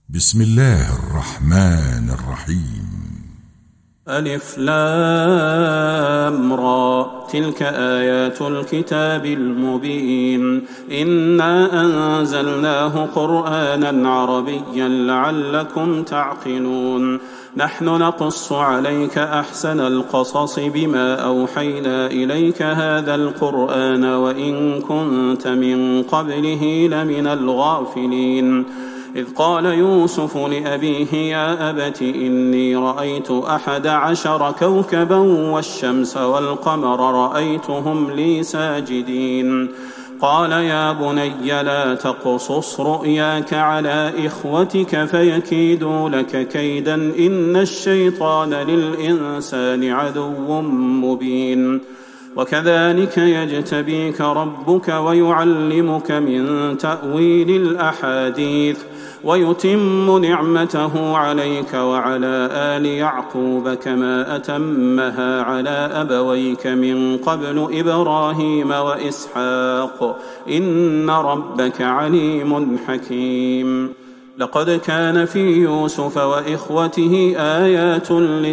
بسم الله الرحمن الرحيم. ألف لام را، تلك آيات الكتاب المبين. إنا أنزلناه قرآنا عربيا لعلكم تعقلون. نحن نقص عليك أحسن القصص بما أوحينا إليك هذا القرآن وإن كنت من قبله لمن الغافلين. إذ قال يوسف لأبيه يا أبت إني رأيت 11 كوكبا والشمس والقمر رأيتهم لي ساجدين. قال يا بني لا تقصص رؤياك على إخوتك فيكيدوا لك كيدا إن الشيطان للإنسان عدو مبين. وكذلك يجتبيك ربك ويعلمك من تأويل الأحاديث ويتم نعمته عليك وعلى آل يعقوب كما أتمها على أبويك من قبل إبراهيم وإسحاق إن ربك عليم حكيم. لقد كان في يوسف وإخوته آيات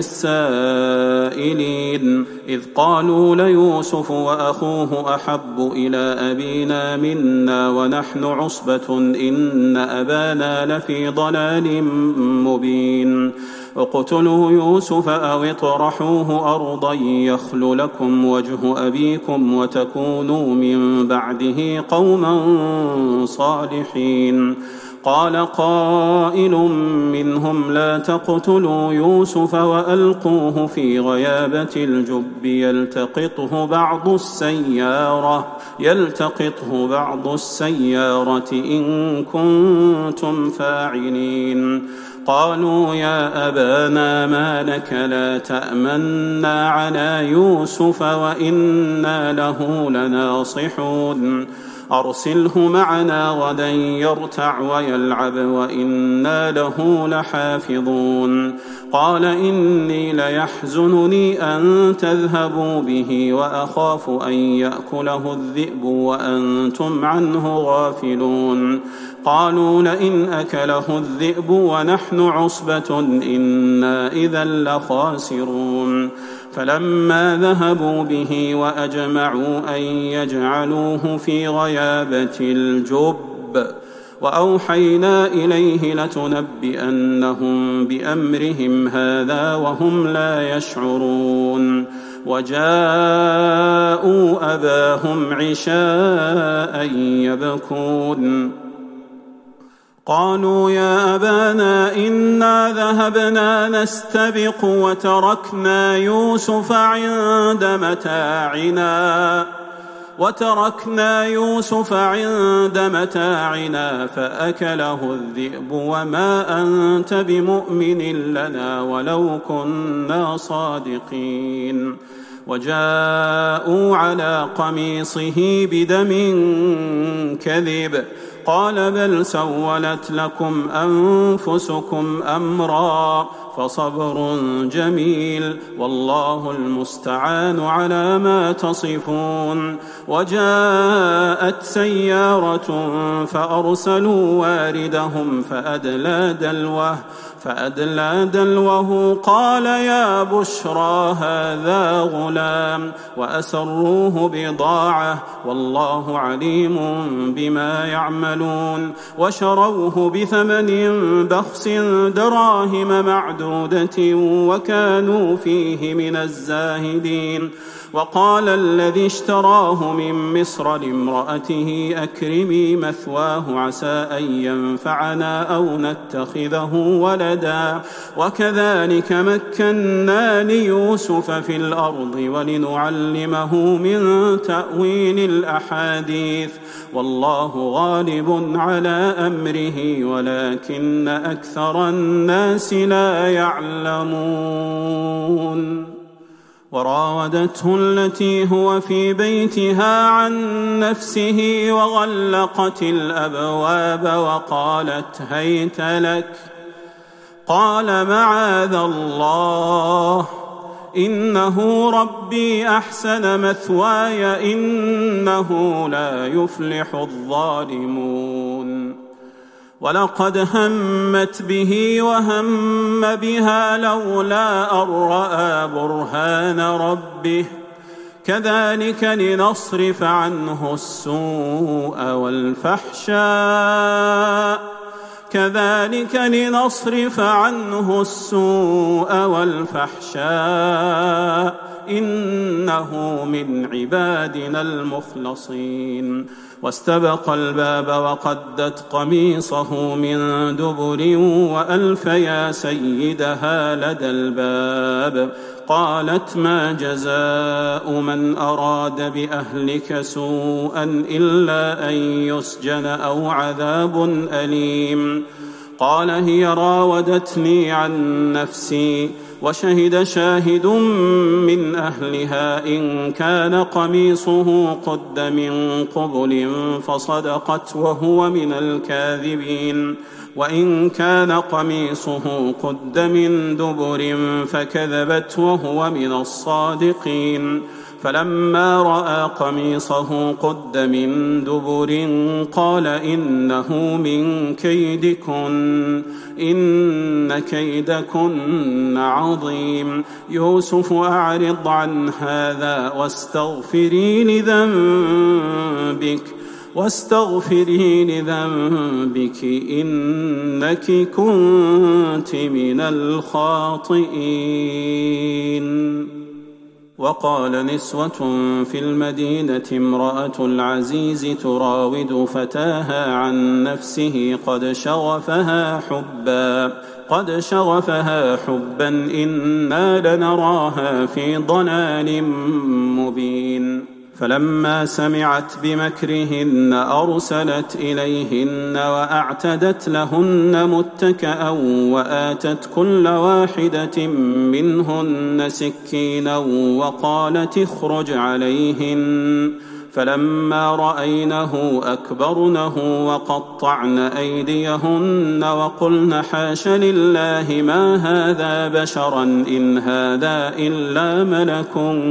للسائلين إذ قالوا ليوسف وأخوه أحب إلى أبينا منا ونحن عصبة إن أبانا لفي ضلال مبين. اقتلوا يوسف أو اطرحوه أرضا يخل لكم وجه أبيكم وتكونوا من بعده قوما صالحين. قال قائل منهم لا تقتلوا يوسف وألقوه في غيابة الجب يلتقطه بعض السيارة إن كنتم فاعلين. قالوا يا أبانا ما لك لا تأمنا على يوسف وإنا له لناصحون. أرسله معنا غدا يرتع ويلعب وإنا له لحافظون. قال إني ليحزنني أن تذهبوا به وأخاف أن يأكله الذئب وأنتم عنه غافلون. قالوا لئن أكله الذئب ونحن عصبة إنا إذا لخاسرون. فلما ذهبوا به وأجمعوا أن يجعلوه في غيابة الجب وأوحينا إليه لتنبئنهم بأمرهم هذا وهم لا يشعرون. وجاءوا أباهم عشاء يبكون. قالوا يا أبانا إنا ذهبنا نستبق وتركنا يوسف عند متاعنا فأكله الذئب وما أنت بمؤمن لنا ولو كنا صادقين. وجاءوا على قميصه بدم كذب قال بل سولت لكم أنفسكم أمرا فصبر جميل والله المستعان على ما تصفون. وجاءت سيارة فأرسلوا واردهم فأدلى دلوه قال يا بشرى هذا غلام وأسروه بضاعة والله عليم بما يعملون. وشروه بثمن بخس دراهم معدودة وكانوا فيه من الزاهدين. وقال الذي اشتراه من مصر لامرأته أكرمي مثواه عسى أن ينفعنا أو نتخذه ولدا. وكذلك مكنا ليوسف في الأرض ولنعلمه من تأويل الأحاديث والله غالب على أمره ولكن أكثر الناس لا يعلمون. وراودته التي هو في بيتها عن نفسه وغلقت الأبواب وقالت هيت لك. قال معاذ الله إنه ربي أحسن مثواي إنه لا يفلح الظالمون. ولقد همت به وهم بها لولا أن رأى برهان ربه كذلك لنصرف عنه السوء والفحشاء إنه من عبادنا المخلصين. واستبق الباب وقدت قميصه من دبر وألف يا سيدها لدى الباب. قالت ما جزاء من أراد بأهلك سوءا إلا أن يسجن أو عذاب أليم. قال هي راودتني عن نفسي وشهد شاهد من أهلها إن كان قميصه قد من قبل فصدقت وهو من الكاذبين وإن كان قميصه قد من دبر فكذبت وهو من الصادقين. فلما رأى قميصه قد من دبر قال إنه من كيدكن إن كيدكن عظيم. يوسف أعرض عن هذا واستغفري لذنبك إنك كنت من الخاطئين. وقال نسوة في المدينة امرأة العزيز تراود فتاها عن نفسه قد شغفها حبا إنا لنراها في ضلال مبين. فلما سمعت بمكرهن أرسلت إليهن وأعتدت لهن متكأ وآتت كل واحدة منهن سكينا وقالت اخرج عليهن. فلما رأينه أكبرنه وقطعن أيديهن وقلن حاش لله ما هذا بشرا إن هذا إلا ملك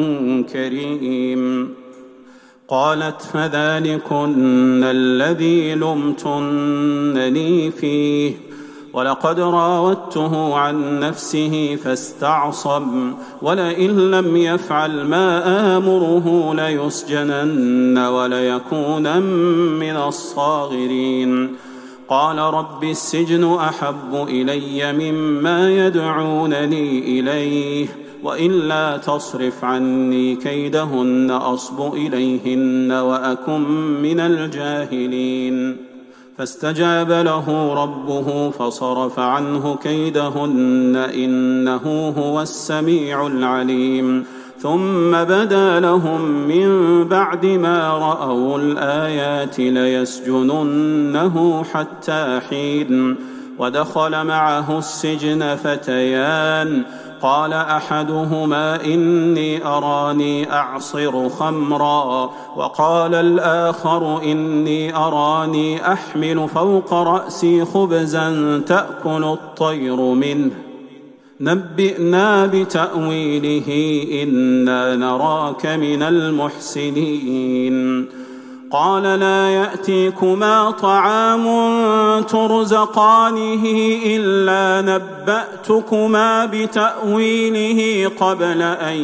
كريم. قالت فذلكن الذي لمتنني فيه ولقد راودته عن نفسه فاستعصم ولئن لم يفعل ما آمره ليسجنن وليكونن من الصاغرين. قال رب السجن أحب إلي مما يدعونني إليه وإلا تصرف عني كيدهن أصب إليهن وأكن من الجاهلين. فاستجاب له ربه فصرف عنه كيدهن إنه هو السميع العليم. ثم بدا لهم من بعد ما رأوا الآيات ليسجننه حتى حين. ودخل معه السجن فتيان قال أحدهما إني أراني أعصر خمرا وقال الآخر إني أراني أحمل فوق رأسي خبزا تأكل الطير منه نبئنا بتأويله إنا نراك من المحسنين. قال لا يأتيكما طعام ترزقانه إلا نبأتكما بتأويله قبل أن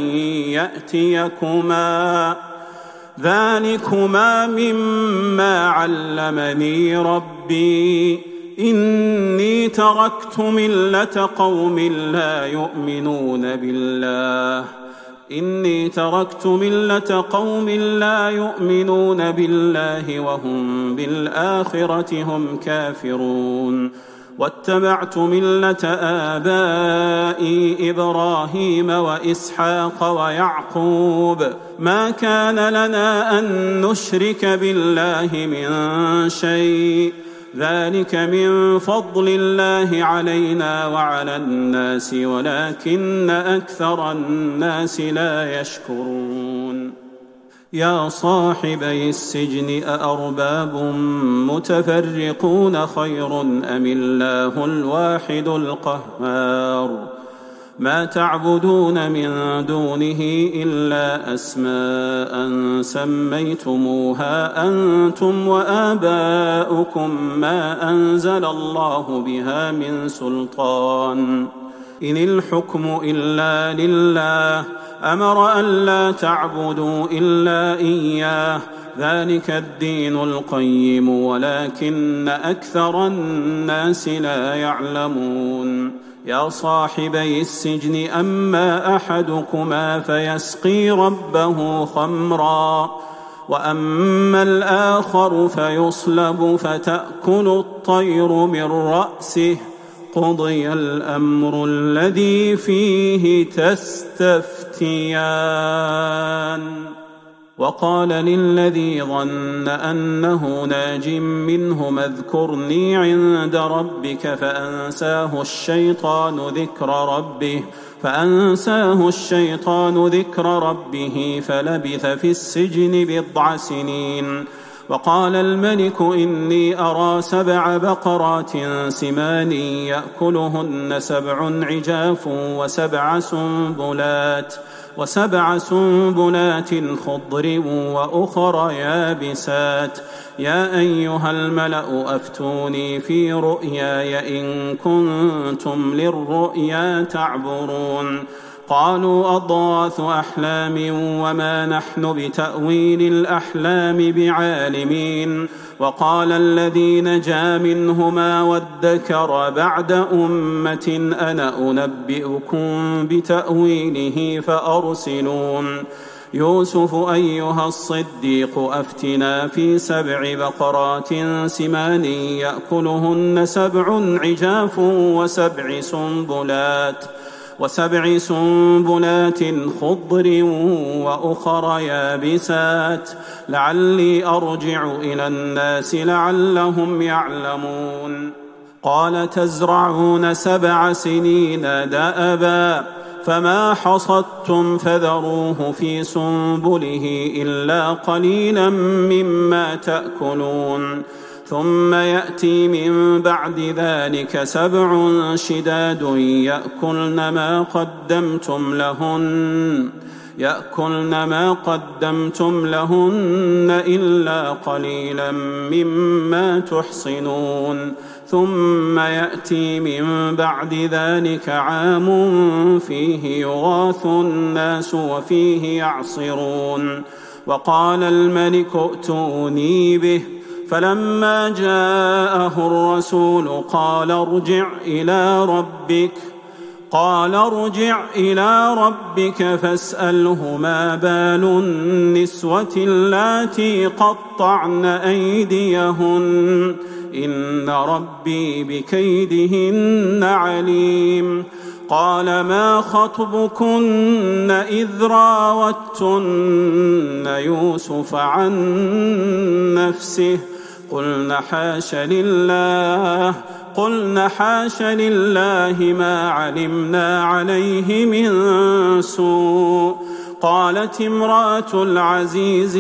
يأتيكما ذلكما مما علمني ربي إني تركت ملة قوم لا يؤمنون بالله وهم بالآخرة هم كافرون. واتبعت ملة آبائي إبراهيم وإسحاق ويعقوب ما كان لنا أن نشرك بالله من شيء ذلك من فضل الله علينا وعلى الناس ولكن أكثر الناس لا يشكرون. يا صاحبي السجن أأرباب متفرقون خير أم الله الواحد القهار ما تعبدون من دونه إلا أسماء سميتموها أنتم وآباؤكم ما أنزل الله بها من سلطان إن الحكم إلا لله أمر ألا تعبدوا إلا إياه ذلك الدين القيم ولكن أكثر الناس لا يعلمون يا صاحبي السجن أما أحدكما فيسقي ربه خمرا وأما الآخر فيصلب فتأكل الطير من رأسه قضي الأمر الذي فيه تستفتيان وقال للذي ظن أنه ناج منهما اذكرني عند ربك فأنساه الشيطان ذكر ربه فلبث في السجن 9 سنين وقال الملك إني أرى 7 بقرات سمان يأكلهن 7 عجاف وسبع سنبلات خضر وأخر يابسات يا أيها الملأ أفتوني في رؤياي إن كنتم للرؤيا تعبرون قالوا أضغاث أحلام وما نحن بتأويل الأحلام بعالمين وقال الذي نجا منهما وادكر بعد أمة أنا أنبئكم بتأويله فأرسلون يوسف أيها الصديق أفتنا في 7 بقرات سمان يأكلهن 7 عجاف وسبع سنبلات خضر وأخر يابسات لعلي أرجع إلى الناس لعلهم يعلمون قال تزرعون 7 سنين دأبا فما حصدتم فذروه في سنبله إلا قليلا مما تأكلون ثم يأتي من بعد ذلك 7 شداد يأكلن ما قدمتم لهن إلا قليلا مما تحصنون ثم يأتي من بعد ذلك عام فيه يغاث الناس وفيه يعصرون وقال الملك ائتوني به فلما جاءه الرسول قال ارجع إلى ربك فاسأله ما بال النسوة اللاتي قطعن أيديهن إن ربي بكيدهن عليم قال ما خطبكن إذ راوتن يوسف عن نفسه قلن حاش لله ما علمنا عليه من سوء قالت امرأة العزيز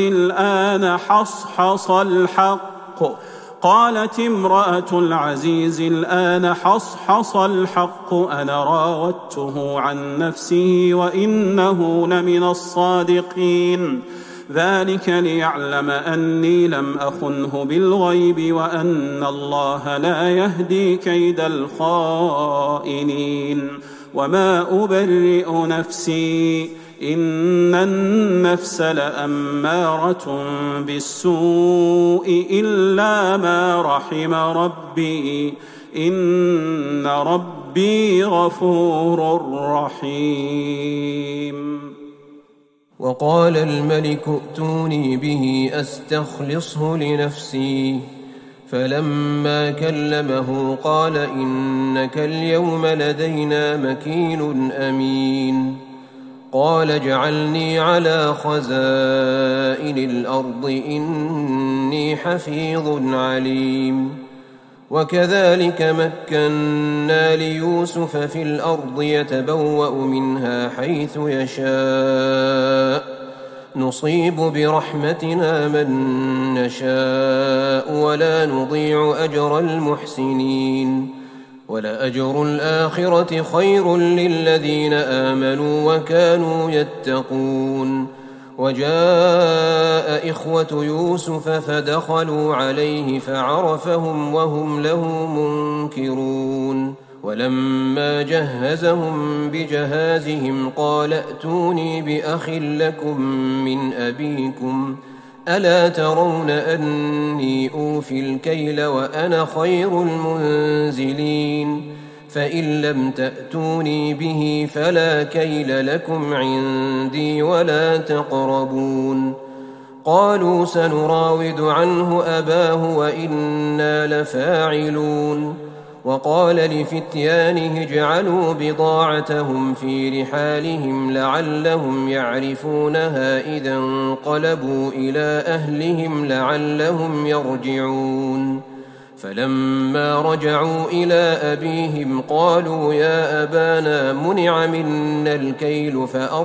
الآن حصحص الحق أنا راودته عن نفسه وإنه لمن الصادقين ذلك ليعلم أني لم أخنه بالغيب وأن الله لا يهدي كيد الخائنين وما أبرئ نفسي إن النفس لأمارة بالسوء إلا ما رحم ربي إن ربي غفور رحيم وقال الملك ائتوني به أستخلصه لنفسي فلما كلمه قال إنك اليوم لدينا مكين أمين قال اجعلني على خزائن الأرض إني حفيظ عليم وكذلك مكنا ليوسف في الأرض يتبوأ منها حيث يشاء نصيب برحمتنا من نشاء ولا نضيع أجر المحسنين ولأجر الآخرة خير للذين آمنوا وكانوا يتقون. وجاء إخوة يوسف فدخلوا عليه فعرفهم وهم له منكرون. ولما جهزهم بجهازهم قال ائتوني بأخ لكم من أبيكم ألا ترون أني أوفي الكيل وأنا خير المنزلين فإن لم تأتوني به فلا كيل لكم عندي ولا تقربون. قالوا سنراود عنه أباه وإنا لفاعلون. وقال لفتيانه اجعلوا بضاعتهم في رحالهم لعلهم يعرفونها إذا انقلبوا إلى أهلهم لعلهم يرجعون. فلما رجعوا إلى أبيهم قالوا يا أبانا منع منا الكيل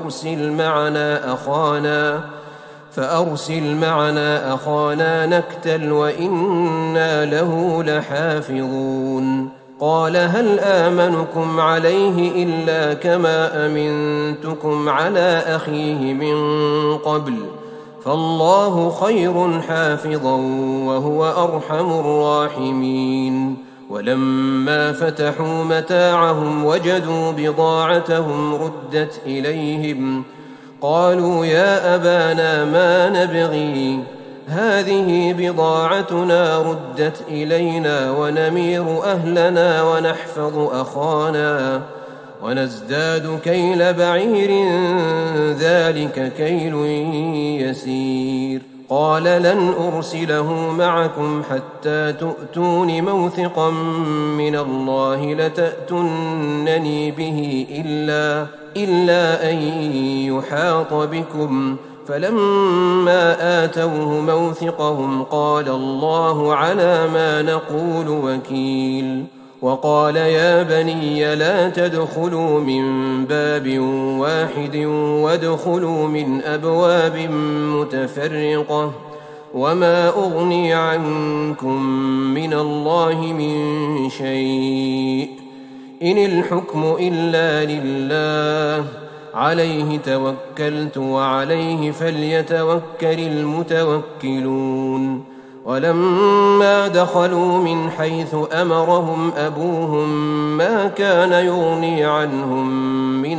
فأرسل معنا أخانا نكتل وإنا له لحافظون. قال هل آمنكم عليه إلا كما أمنتكم على أخيه من قبل فالله خير حافظا وهو أرحم الراحمين. ولما فتحوا متاعهم وجدوا بضاعتهم ردت إليهم قالوا يا أبانا ما نبغي هذه بضاعتنا ردت إلينا ونمير أهلنا ونحفظ أخانا ونزداد كيل بعير ذلك كيل يسير. قال لن أرسله معكم حتى تؤتون موثقا من الله لتأتونني به إلا أن يحاط بكم. فلما آتوه موثقهم قال الله على ما نقول وكيل. وقال يا بني لا تدخلوا من باب واحد وادخلوا من أبواب متفرقة وما أغني عنكم من الله من شيء إن الحكم إلا لله عليه توكلت وعليه فليتوكل المتوكلون. ولما دخلوا من حيث أمرهم أبوهم ما كان يغني عنهم من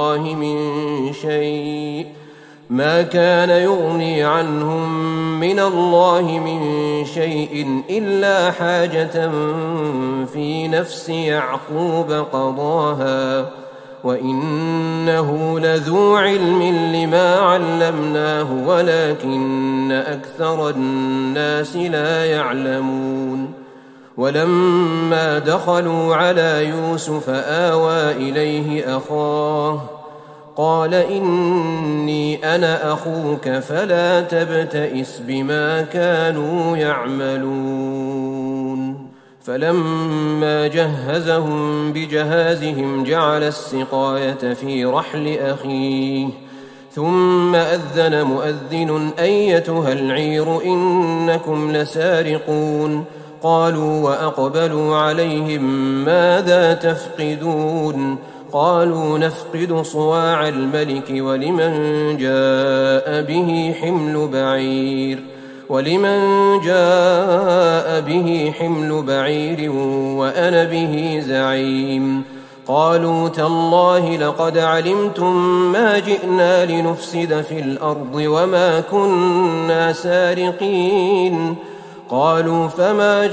الله من شيء إلا حاجة في نفس يعقوب قضاها وإنه لذو علم لما علمناه ولكن أكثر الناس لا يعلمون. ولما دخلوا على يوسف آوى إليه أخاه قال إني أنا أخوك فلا تبتئس بما كانوا يعملون. فلما جهزهم بجهازهم جعل السقاية في رحل أخيه ثم أذن مؤذن أيتها العير إنكم لسارقون. قالوا وأقبلوا عليهم ماذا تفقدون قالوا نفقد صواع الملك ولمن جاء به حمل بعير وأنا به زعيم. قالوا تالله لقد علمتم ما جئنا لنفسد في الأرض وما كنا سارقين. قالوا فما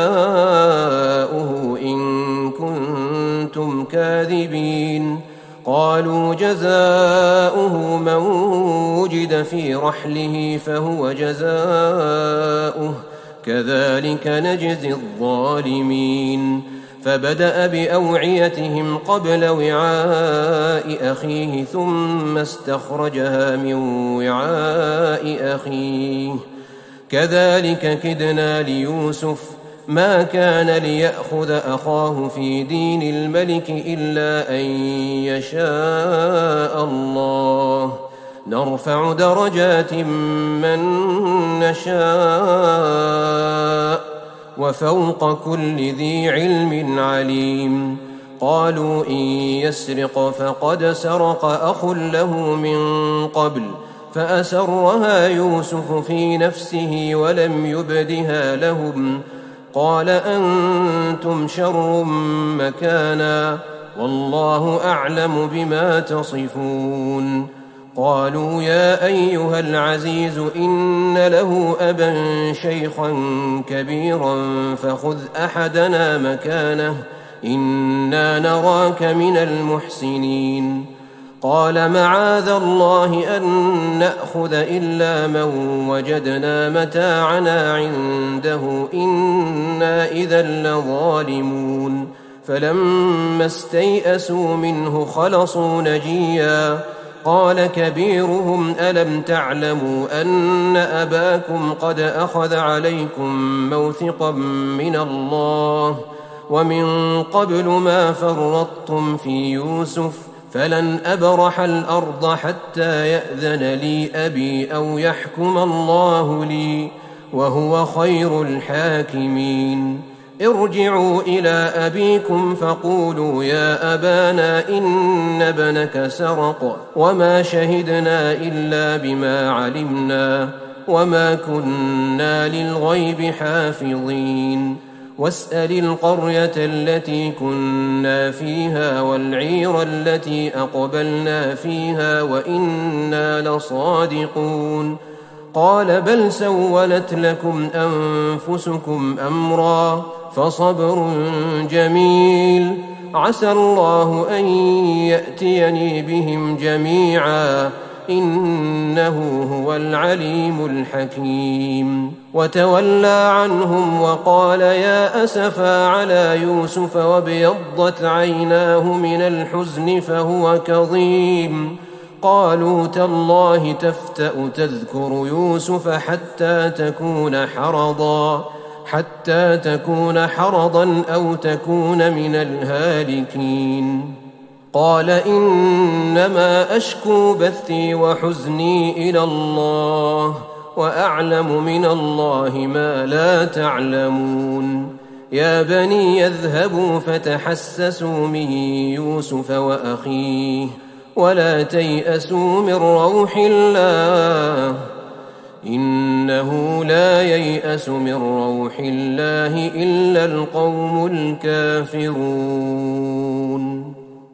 جزاؤه إن كنتم كاذبين. قالوا جزاؤه من وجد في رحله فهو جزاؤه كذلك نجزي الظالمين. فبدأ بأوعيتهم قبل وعاء أخيه ثم استخرجها من وعاء أخيه كذلك كدنا ليوسف ما كان ليأخذ أخاه في دين الملك إلا أن يشاء الله نرفع درجات من نشاء وفوق كل ذي علم عليم. قالوا إن يسرق فقد سرق أخ له من قبل فأسرها يوسف في نفسه ولم يبدها لهم. قال أنتم شر مكانا والله أعلم بما تصفون. قالوا يا أيها العزيز إن له أبا شيخا كبيرا فخذ أحدنا مكانه إنا نراك من المحسنين. قال معاذ الله أن نأخذ إلا من وجدنا متاعنا عنده إنا إذا لظالمون. فلما استيئسوا منه خلصوا نجيا. قال كبيرهم ألم تعلموا أن أباكم قد أخذ عليكم موثقا من الله ومن قبل ما فرطتم في يوسف فلن أبرح الأرض حتى يأذن لي أبي أو يحكم الله لي وهو خير الحاكمين. ارجعوا إلى أبيكم فقولوا يا أبانا إن ابنك سرق وما شهدنا إلا بما علمنا وما كنا للغيب حافظين. واسأل القرية التي كنا فيها والعير التي أقبلنا فيها وإنا لصادقون. قال بل سولت لكم أنفسكم أمرا فصبر جميل عسى الله أن يأتيني بهم جميعا إنه هو العليم الحكيم. وتولى عنهم وقال يا أسفا على يوسف وابيضت عيناه من الحزن فهو كظيم. قالوا تالله تفتأ تذكر يوسف حتى تكون حرضا أو تكون من الهالكين. قال إنما أشكو بثي وحزني إلى الله وأعلم من الله ما لا تعلمون. يا بني اذهبوا فتحسسوا من يوسف وأخيه ولا تيأسوا من روح الله إنه لا ييأس من روح الله إلا القوم الكافرون.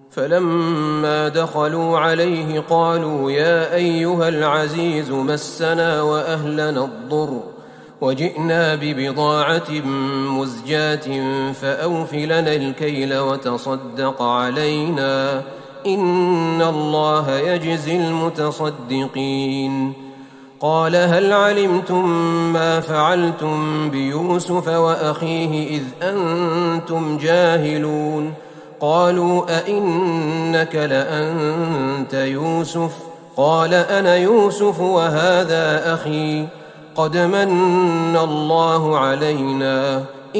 فلما دخلوا عليه قالوا يا أيها العزيز مسنا وأهلنا الضر وجئنا ببضاعة مزجاة فأوف لنا الكيل وتصدق علينا إن الله يجزي المتصدقين. قال هل علمتم ما فعلتم بيوسف وأخيه إذ أنتم جاهلون؟ قالوا أئنك لأنت يوسف؟ قال أنا يوسف وهذا أخي قد من الله علينا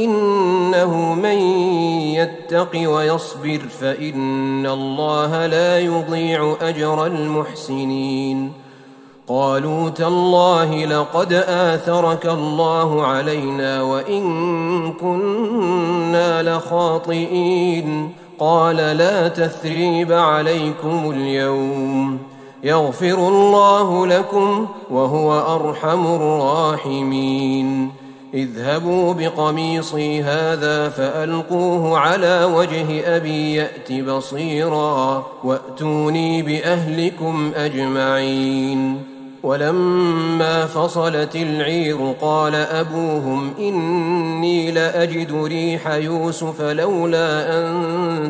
إنه من يتق ويصبر فإن الله لا يضيع أجر المحسنين. قالوا تالله لقد آثرك الله علينا وإن كنا لخاطئين. قال لا تثريب عليكم اليوم يغفر الله لكم وهو أرحم الراحمين. اذهبوا بقميصي هذا فألقوه على وجه أبي يأت بصيرا وأتوني بأهلكم أجمعين. ولما فصلت العير قال أبوهم إني لأجد ريح يوسف لولا أن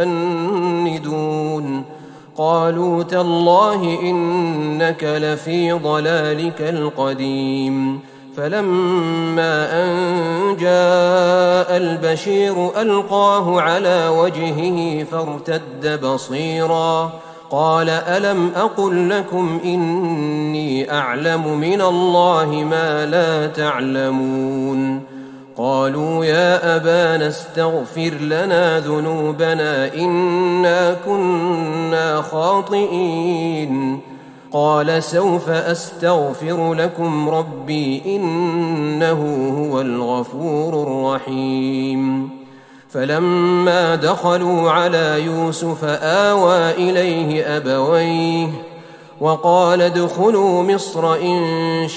تفندون. قالوا تالله إنك لفي ضلالك القديم. فلما أن جاء البشير ألقاه على وجهه فارتد بصيرا قال ألم أقل لكم إني أعلم من الله ما لا تعلمون. قالوا يا أبانا استغفر لنا ذنوبنا إنا كنا خاطئين. قال سوف أستغفر لكم ربي إنه هو الغفور الرحيم. فلما دخلوا على يوسف آوى إليه أبويه وقال ادخلوا مصر إن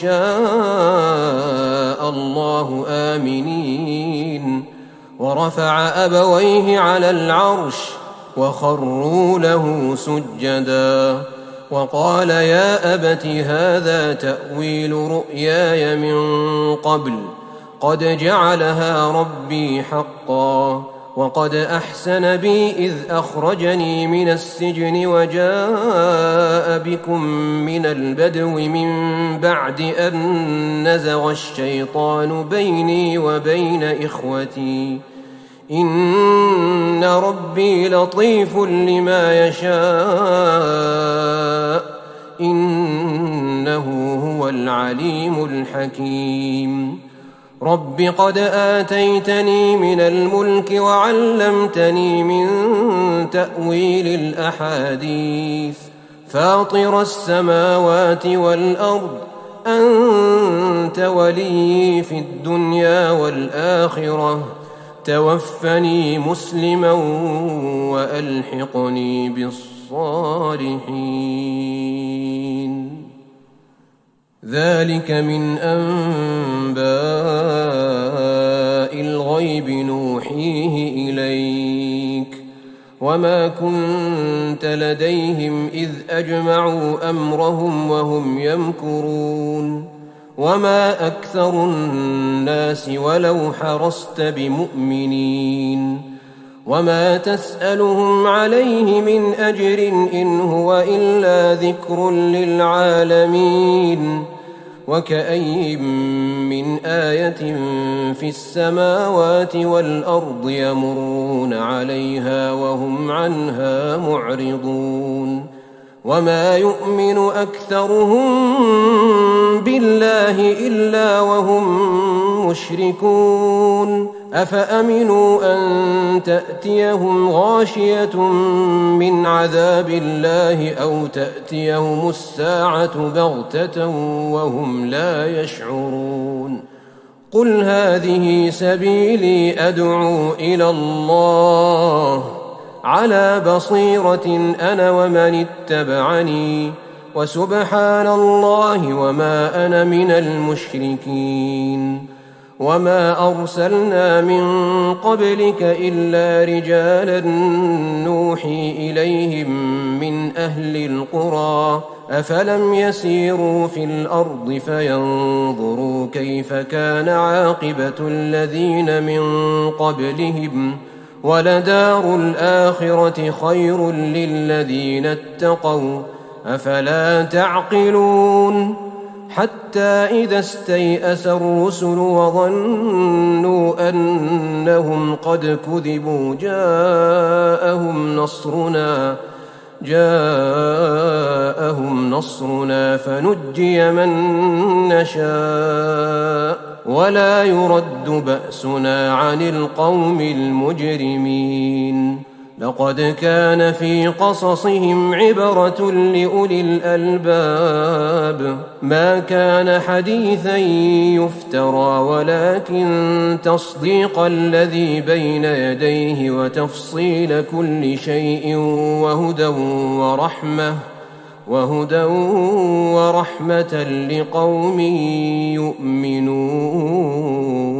شاء الله آمنين، ورفع أبويه على العرش وخروا له سجدا، وقال يا أبت هذا تأويل رؤياي من قبل قد جعلها ربي حقا، وقد أحسن بي إذ أخرجني من السجن وجاء بكم من البدو من بعد أن نزغ الشيطان بيني وبين إخوتي إن ربي لطيف لما يشاء إنه هو العليم الحكيم. رب قد آتيتني من الملك وعلمتني من تأويل الأحاديث، فاطر السماوات والأرض أنت ولي في الدنيا والآخرة، توفني مسلما وألحقني بالصالحين. ذلك من أنباء الغيب نوحيه إليك، وما كنت لديهم إذ أجمعوا أمرهم وهم يمكرون، وما أكثر الناس ولو حرصت بمؤمنين، وما تسألهم عليه من أجر إن هو إلا ذكر للعالمين. وكأي من آية في السماوات والأرض يمرون عليها وهم عنها معرضون، وما يؤمن أكثرهم بالله إلا وهم مشركون. أفأمنوا أن تأتيهم غاشية من عذاب الله أو تأتيهم الساعة بغتة وهم لا يشعرون. قل هذه سبيلي أدعو إلى الله على بصيرة أنا ومن اتبعني، وسبحان الله وما أنا من المشركين. وما أرسلنا من قبلك إلا رجالا نوحي إليهم من أهل القرى، أفلم يسيروا في الأرض فينظروا كيف كان عاقبة الذين من قبلهم، ولدار الآخرة خير للذين اتقوا أفلا تعقلون. حتى إذا استيأس الرسل وظنوا أنهم قد كذبوا جاءهم نصرنا فنجي من نشاء ولا يرد بأسنا عن القوم المجرمين. لقد كان في قصصهم عبرة لأولي الألباب، ما كان حديثا يفترى ولكن تصديق الذي بين يديه وتفصيل كل شيء وهدى ورحمة لقوم يؤمنون.